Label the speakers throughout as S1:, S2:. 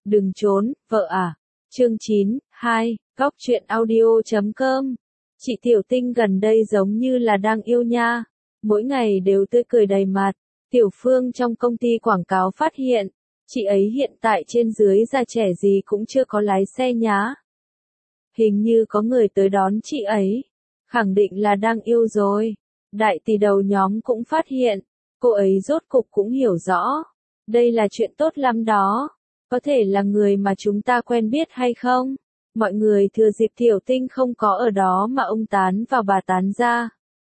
S1: Đừng trốn, vợ à. Chương 9, 2, Góc truyện audio.com. Chị Tiểu Tinh gần đây giống như là đang yêu nha. Mỗi ngày đều tươi cười đầy mặt. Tiểu Phương trong công ty quảng cáo phát hiện, chị ấy hiện tại trên dưới già trẻ gì cũng chưa có lái xe nhá. Hình như có người tới đón chị ấy. Khẳng định là đang yêu rồi. Đại tỷ đầu nhóm cũng phát hiện, cô ấy rốt cục cũng hiểu rõ. Đây là chuyện tốt lắm đó. Có thể là người mà chúng ta quen biết hay không? Mọi người thừa dịp Tiểu Tinh không có ở đó mà ông tán vào bà tán ra.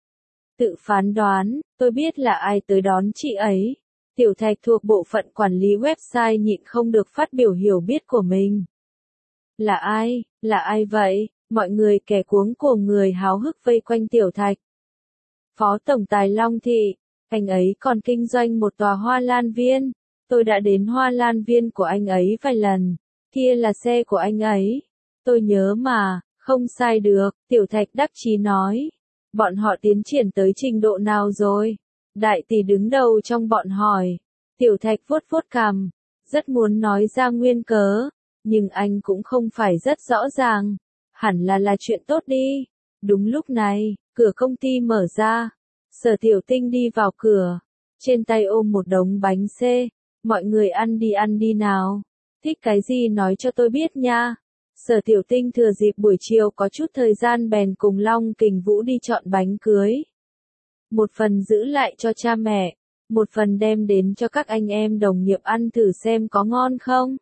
S1: Tự phán đoán, tôi biết là ai tới đón chị ấy. Tiểu Thạch thuộc bộ phận quản lý website nhịn không được phát biểu hiểu biết của mình. Là ai? Là ai vậy? Mọi người kẻ cuống cuồng người háo hức vây quanh Tiểu Thạch. Phó Tổng Tài Long Thị, anh ấy còn kinh doanh một tòa hoa lan viên. Tôi đã đến hoa lan viên của anh ấy vài lần. Kia là xe của anh ấy. Tôi nhớ mà, không sai được, Tiểu Thạch đắc chí nói. Bọn họ tiến triển tới trình độ nào rồi? Đại tỷ đứng đầu trong bọn hỏi. Tiểu Thạch vuốt vuốt cằm, rất muốn nói ra nguyên cớ, nhưng anh cũng không phải rất rõ ràng. Hẳn là chuyện tốt đi. Đúng lúc này, cửa công ty mở ra. Sở Tiểu Tinh đi vào cửa, trên tay ôm một đống bánh xê. Mọi người ăn đi nào. Thích cái gì nói cho tôi biết nha. Sở Tiểu Tinh thừa dịp buổi chiều có chút thời gian bèn cùng Long Kình Vũ đi chọn bánh cưới. Một phần giữ lại cho cha mẹ, một phần đem đến cho các anh em đồng nghiệp ăn thử xem có ngon không.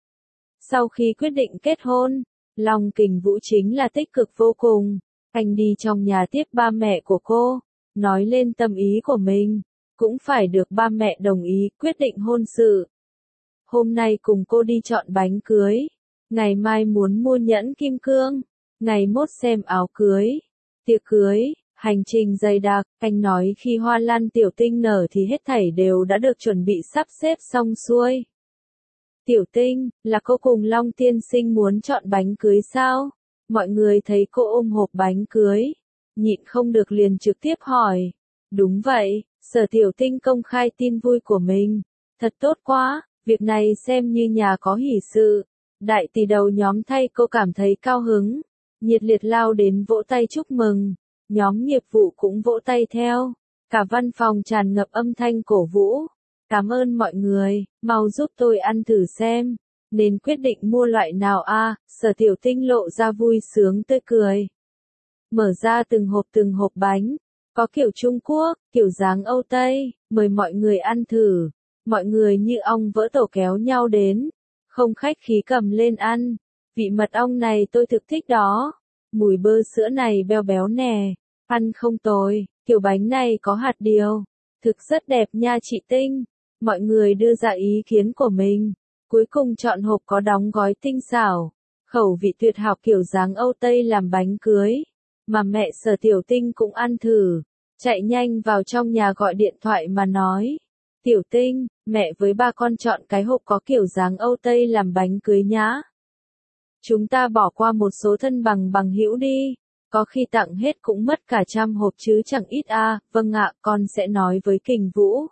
S1: Sau khi quyết định kết hôn, Long Kình Vũ chính là tích cực vô cùng. Anh đi trong nhà tiếp ba mẹ của cô, nói lên tâm ý của mình. Cũng phải được ba mẹ đồng ý quyết định hôn sự. Hôm nay cùng cô đi chọn bánh cưới. Ngày mai muốn mua nhẫn kim cương. Ngày mốt xem áo cưới. Tiệc cưới, hành trình dày đặc. Anh nói khi hoa lan Tiểu Tinh nở thì hết thảy đều đã được chuẩn bị sắp xếp xong xuôi. Tiểu Tinh, là cô cùng Long tiên sinh muốn chọn bánh cưới sao? Mọi người thấy cô ôm hộp bánh cưới, nhịn không được liền trực tiếp hỏi. Đúng vậy. Sở Tiểu Tinh công khai tin vui của mình. Thật tốt quá, việc này xem như nhà có hỷ sự. Đại tỷ đầu nhóm thay cô cảm thấy cao hứng. Nhiệt liệt lao đến vỗ tay chúc mừng. Nhóm nghiệp vụ cũng vỗ tay theo. Cả văn phòng tràn ngập âm thanh cổ vũ. Cảm ơn mọi người, mau giúp tôi ăn thử xem. Nên quyết định mua loại nào a? Sở Tiểu Tinh lộ ra vui sướng tươi cười. Mở ra từng hộp bánh. Có kiểu Trung Quốc, kiểu dáng Âu Tây, mời mọi người ăn thử. Mọi người như ong vỡ tổ kéo nhau đến. Không khách khí cầm lên ăn. Vị mật ong này tôi thực thích đó. Mùi bơ sữa này béo béo nè. Ăn không tồi, kiểu bánh này có hạt điều. Thực rất đẹp nha chị Tinh. Mọi người đưa ra ý kiến của mình. Cuối cùng chọn hộp có đóng gói tinh xảo. Khẩu vị tuyệt học kiểu dáng Âu Tây làm bánh cưới. Mà mẹ Sở Tiểu Tinh cũng ăn thử. Chạy nhanh vào trong nhà gọi điện thoại mà nói. Tiểu Tinh, mẹ với ba con chọn cái hộp có kiểu dáng Âu Tây làm bánh cưới nhá. Chúng ta bỏ qua một số thân bằng hữu đi. Có khi tặng hết cũng mất cả 100 hộp chứ chẳng ít a. Vâng ạ, con sẽ nói với Kình Vũ.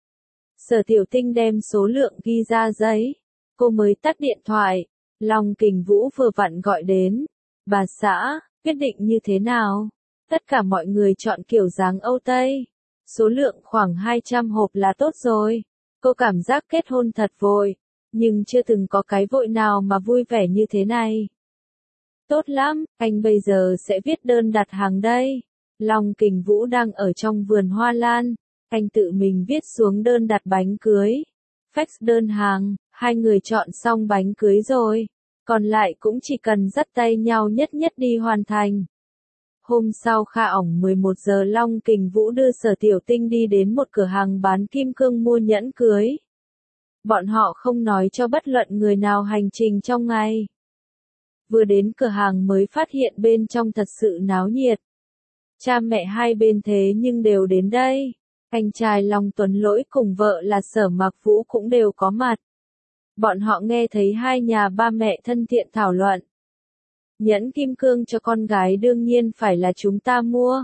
S1: Sở Tiểu Tinh đem số lượng ghi ra giấy. Cô mới tắt điện thoại. Long Kình Vũ vừa vặn gọi đến. Bà xã, quyết định như thế nào? Tất cả mọi người chọn kiểu dáng Âu Tây. Số lượng khoảng 200 hộp là tốt rồi. Cô cảm giác kết hôn thật vội. Nhưng chưa từng có cái vội nào mà vui vẻ như thế này. Tốt lắm, anh bây giờ sẽ viết đơn đặt hàng đây. Long Kình Vũ đang ở trong vườn hoa lan. Anh tự mình viết xuống đơn đặt bánh cưới. Fax đơn hàng, hai người chọn xong bánh cưới rồi. Còn lại cũng chỉ cần dắt tay nhau nhất đi hoàn thành. Hôm sau khá ỏng 11 giờ Long Kình Vũ đưa Sở Tiểu Tinh đi đến một cửa hàng bán kim cương mua nhẫn cưới. Bọn họ không nói cho bất luận người nào hành trình trong ngày. Vừa đến cửa hàng mới phát hiện bên trong thật sự náo nhiệt. Cha mẹ hai bên thế nhưng đều đến đây. Anh trai Long Tuấn Lỗi cùng vợ là Sở Mạc Vũ cũng đều có mặt. Bọn họ nghe thấy hai nhà ba mẹ thân thiện thảo luận. Nhẫn kim cương cho con gái đương nhiên phải là chúng ta mua.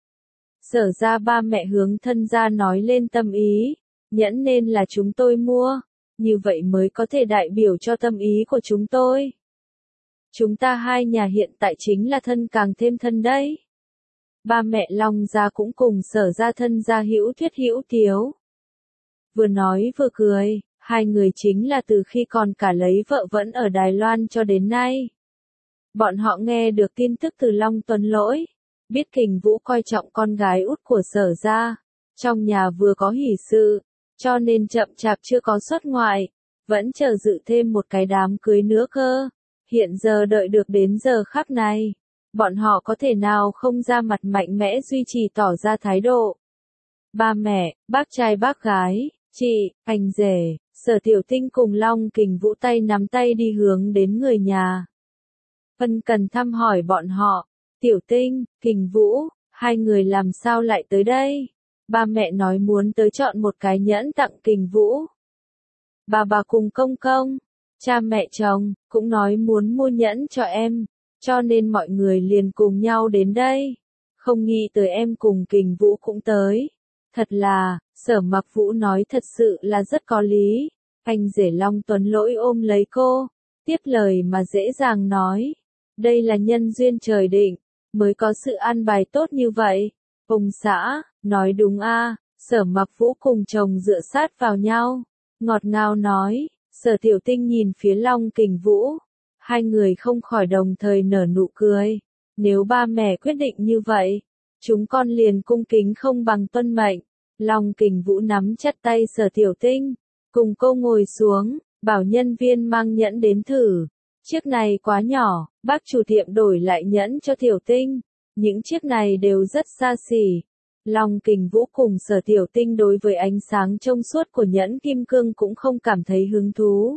S1: Sở ra ba mẹ hướng thân ra nói lên tâm ý. Nhẫn nên là chúng tôi mua. như vậy mới có thể đại biểu cho tâm ý của chúng tôi. Chúng ta hai nhà hiện tại chính là thân càng thêm thân đấy. Ba mẹ Long gia cũng cùng Sở gia thân gia hữu thuyết hữu tiếu. Vừa nói vừa cười, hai người chính là từ khi còn cả lấy vợ vẫn ở Đài Loan cho đến nay. Bọn họ nghe được tin tức từ Long Tuấn Lỗi, biết Kình Vũ coi trọng con gái út của Sở gia, trong nhà vừa có hỷ sự, cho nên chậm chạp chưa có xuất ngoại, vẫn chờ dự thêm một cái đám cưới nữa cơ. Hiện giờ đợi được đến giờ khắc này, bọn họ có thể nào không ra mặt mạnh mẽ duy trì tỏ ra thái độ. Ba mẹ, bác trai bác gái, chị, anh rể, Sở Tiểu Tinh cùng Long Kình Vũ tay nắm tay đi hướng đến người nhà. Ân cần thăm hỏi bọn họ, Tiểu Tinh, Kình Vũ, hai người làm sao lại tới đây? Ba mẹ nói muốn tới chọn một cái nhẫn tặng Kình Vũ. Bà cùng công công, cha mẹ chồng, cũng nói muốn mua nhẫn cho em, cho nên mọi người liền cùng nhau đến đây. Không nghĩ tới em cùng Kình Vũ cũng tới. Thật là, Sở Mặc Vũ nói thật sự là rất có lý. Anh rể Long Tuấn Lỗi ôm lấy cô, tiếp lời mà dễ dàng nói. Đây là nhân duyên trời định, mới có sự an bài tốt như vậy. Ông xã, nói đúng a. Sở Mặc Vũ cùng chồng dựa sát vào nhau, ngọt ngào nói. Sở Tiểu Tinh nhìn phía Long Kình Vũ, hai người không khỏi đồng thời nở nụ cười. Nếu ba mẹ quyết định như vậy, chúng con liền cung kính không bằng tuân mệnh. Long Kình Vũ nắm chặt tay Sở Tiểu Tinh, cùng cô ngồi xuống, bảo nhân viên mang nhẫn đến thử. Chiếc này quá nhỏ, bác chủ tiệm đổi lại nhẫn cho Tiểu Tinh. Những chiếc này đều rất xa xỉ. Long Kình Vũ cùng Sở Tiểu Tinh đối với ánh sáng trong suốt của nhẫn kim cương cũng không cảm thấy hứng thú.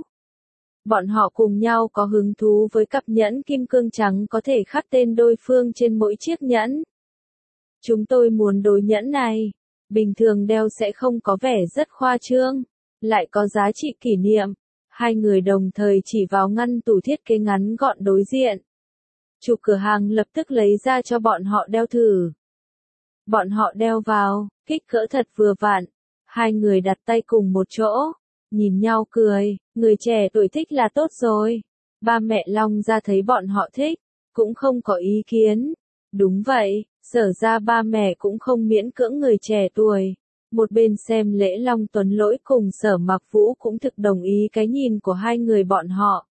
S1: Bọn họ cùng nhau có hứng thú với cặp nhẫn kim cương trắng có thể khắc tên đối phương trên mỗi chiếc nhẫn. Chúng tôi muốn đôi nhẫn này, bình thường đeo sẽ không có vẻ rất khoa trương, lại có giá trị kỷ niệm. Hai người đồng thời chỉ vào ngăn tủ thiết kế ngắn gọn đối diện. Chủ cửa hàng lập tức lấy ra cho bọn họ đeo thử. Bọn họ đeo vào, kích cỡ thật vừa vặn. Hai người đặt tay cùng một chỗ, nhìn nhau cười, người trẻ tuổi thích là tốt rồi. Ba mẹ Long gia thấy bọn họ thích, cũng không có ý kiến. Đúng vậy, Sở ra ba mẹ cũng không miễn cưỡng người trẻ tuổi. Một bên xem lễ Long Tuấn Lỗi cùng Sở Mặc Vũ cũng thực đồng ý cái nhìn của hai người bọn họ.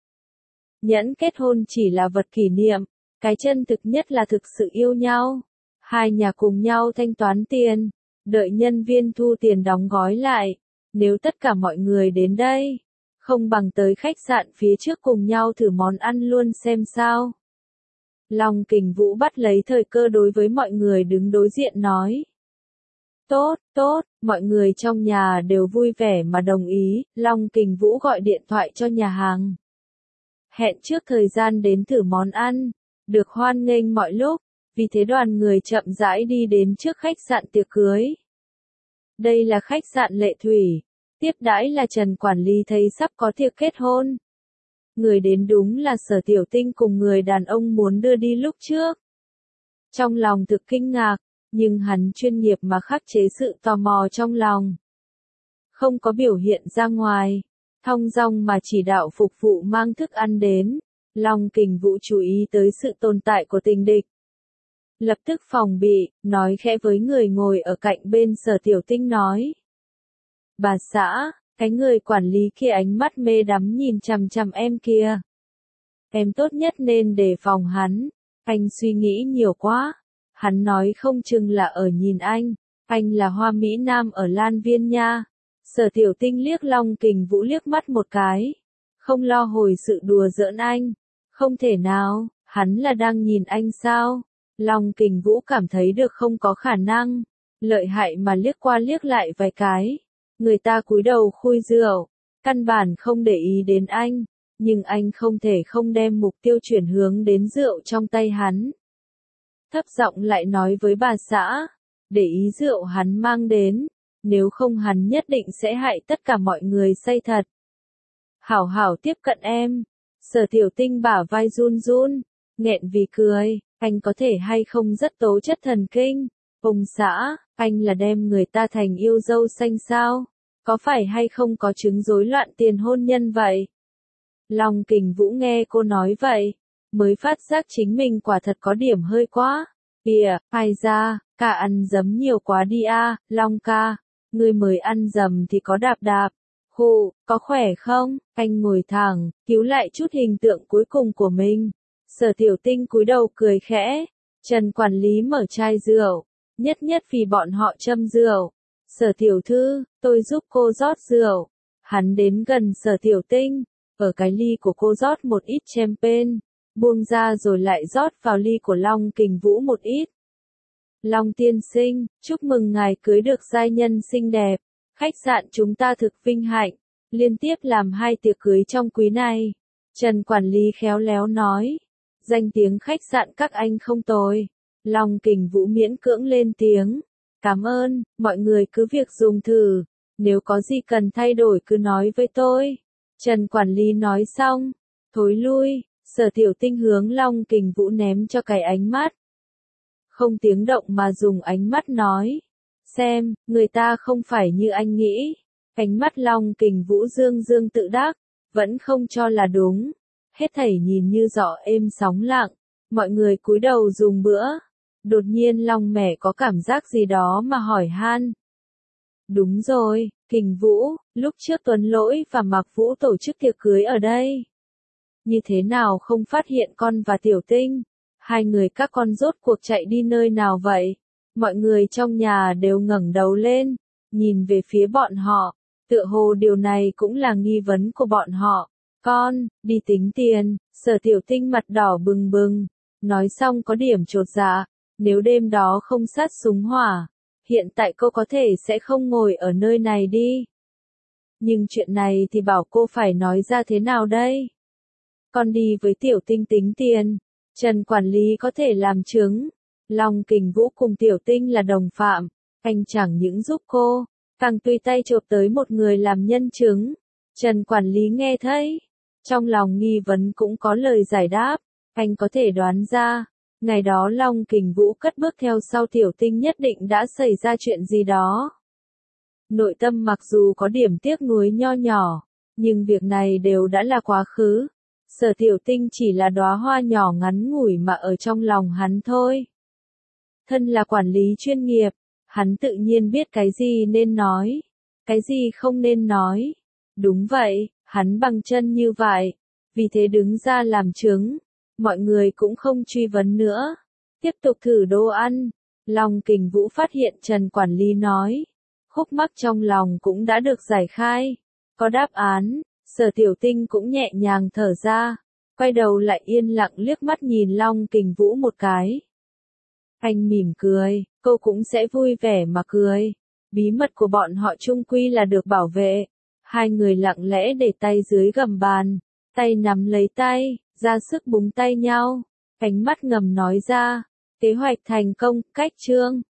S1: Nhẫn kết hôn chỉ là vật kỷ niệm, cái chân thực nhất là thực sự yêu nhau. Hai nhà cùng nhau thanh toán tiền, đợi nhân viên thu tiền đóng gói lại. Nếu tất cả mọi người đến đây, không bằng tới khách sạn phía trước cùng nhau thử món ăn luôn xem sao. Long Kình Vũ bắt lấy thời cơ đối với mọi người đứng đối diện nói. Tốt, tốt, mọi người trong nhà đều vui vẻ mà đồng ý. Long Kình Vũ gọi điện thoại cho nhà hàng. Hẹn trước thời gian đến thử món ăn, được hoan nghênh mọi lúc, vì thế đoàn người chậm rãi đi đến trước khách sạn tiệc cưới. Đây là khách sạn Lệ Thủy, tiếp đãi là Trần quản lý thấy sắp có tiệc kết hôn. Người đến đúng là Sở Tiểu Tinh cùng người đàn ông muốn đưa đi lúc trước. Trong lòng thực kinh ngạc, nhưng hắn chuyên nghiệp mà khắc chế sự tò mò trong lòng. Không có biểu hiện ra ngoài, thong dong mà chỉ đạo phục vụ mang thức ăn đến. Long Kình Vũ chú ý tới sự tồn tại của tình địch. Lập tức phòng bị, nói khẽ với người ngồi ở cạnh bên Sở Tiểu Tinh nói. Bà xã, cái người quản lý kia ánh mắt mê đắm nhìn chằm chằm em kia. Em tốt nhất nên đề phòng hắn, anh suy nghĩ nhiều quá. Hắn nói không chừng là ở nhìn anh là Hoa Mỹ Nam ở Lan Viên nha. Sở Tiểu Tinh liếc Long Kình Vũ liếc mắt một cái. Không lo hồi sự đùa giỡn anh. Không thể nào, hắn là đang nhìn anh sao? Long Kình Vũ cảm thấy được không có khả năng. Lợi hại mà liếc qua liếc lại vài cái. Người ta cúi đầu khui rượu. Căn bản không để ý đến anh. Nhưng anh không thể không đem mục tiêu chuyển hướng đến rượu trong tay hắn. Thấp giọng lại nói với bà xã. Để ý rượu hắn mang đến. Nếu không hắn nhất định sẽ hại tất cả mọi người say thật. Hảo hảo tiếp cận em. Sở Tiểu Tinh bả vai run run. Nghẹn vì cười. Anh có thể hay không rất tố chất thần kinh. Ông xã, anh là đem người ta thành yêu dâu xanh sao? Có phải hay không có chứng rối loạn tiền hôn nhân vậy? Long Kình Vũ nghe cô nói vậy, mới phát giác chính mình quả thật có điểm hơi quá. Kìa, ai ra, cả ăn dấm nhiều quá đi a, Long ca, ngươi mới ăn dầm thì có đạp đạp. Hù, có khỏe không? Anh ngồi thẳng, cứu lại chút hình tượng cuối cùng của mình. Sở Tiểu Tinh cúi đầu cười khẽ. Trần quản lý mở chai rượu, nhất vì bọn họ châm rượu. Sở tiểu thư, tôi giúp cô rót rượu. Hắn đến gần Sở Tiểu Tinh, ở cái ly của cô rót một ít champagne, buông ra rồi lại rót vào ly của Long Kình Vũ một ít. Long tiên sinh, chúc mừng ngài cưới được giai nhân xinh đẹp. Khách sạn chúng ta thực vinh hạnh, liên tiếp làm 2 tiệc cưới trong quý này. Trần quản lý khéo léo nói, danh tiếng khách sạn các anh không tồi. Long Kình Vũ miễn cưỡng lên tiếng, cảm ơn, mọi người cứ việc dùng thử, nếu có gì cần thay đổi cứ nói với tôi. Trần quản lý nói xong, thối lui, Sở Tiểu Tinh hướng Long Kình Vũ ném cho cái ánh mắt. Không tiếng động mà dùng ánh mắt nói, xem, người ta không phải như anh nghĩ. Ánh mắt Long Kình Vũ dương tự đắc, vẫn không cho là đúng. Hết thảy nhìn như gió êm sóng lặng, mọi người cúi đầu dùng bữa. Đột nhiên Long Mẻ có cảm giác gì đó mà hỏi han. Đúng rồi, Kình Vũ, lúc trước Tuấn Lỗi và Mạc Vũ tổ chức tiệc cưới ở đây. Như thế nào không phát hiện con và Tiểu Tinh? 2 người các con rốt cuộc chạy đi nơi nào vậy? Mọi người trong nhà đều ngẩng đầu lên, nhìn về phía bọn họ, tựa hồ điều này cũng là nghi vấn của bọn họ. Con, đi tính tiền. Sở Tiểu Tinh mặt đỏ bừng bừng, nói xong có điểm chột dạ, nếu đêm đó không sát súng hỏa, hiện tại cô có thể sẽ không ngồi ở nơi này đi. Nhưng chuyện này thì bảo cô phải nói ra thế nào đây? Con đi với Tiểu Tinh tính tiền, Trần quản lý có thể làm chứng. Long Kình Vũ cùng Tiểu Tinh là đồng phạm, anh chẳng những giúp cô, càng tùy tay chộp tới một người làm nhân chứng. Trần quản lý nghe thấy, trong lòng nghi vấn cũng có lời giải đáp, anh có thể đoán ra, ngày đó Long Kình Vũ cất bước theo sau Tiểu Tinh nhất định đã xảy ra chuyện gì đó. Nội tâm mặc dù có điểm tiếc nuối nho nhỏ, nhưng việc này đều đã là quá khứ. Sở Tiểu Tinh chỉ là đóa hoa nhỏ ngắn ngủi mà ở trong lòng hắn thôi. Thân là quản lý chuyên nghiệp, hắn tự nhiên biết cái gì nên nói, cái gì không nên nói. Đúng vậy, hắn bằng chân như vậy, vì thế đứng ra làm chứng, mọi người cũng không truy vấn nữa. Tiếp tục thử đồ ăn, Long Kình Vũ phát hiện Trần quản lý nói, khúc mắc trong lòng cũng đã được giải khai, có đáp án. Sở Tiểu Tinh cũng nhẹ nhàng thở ra, quay đầu lại yên lặng liếc mắt nhìn Long Kình Vũ một cái. Anh mỉm cười, cô cũng sẽ vui vẻ mà cười. Bí mật của bọn họ chung quy là được bảo vệ. 2 người lặng lẽ để tay dưới gầm bàn, tay nắm lấy tay, ra sức búng tay nhau. Ánh mắt ngầm nói ra, kế hoạch thành công, cách chương.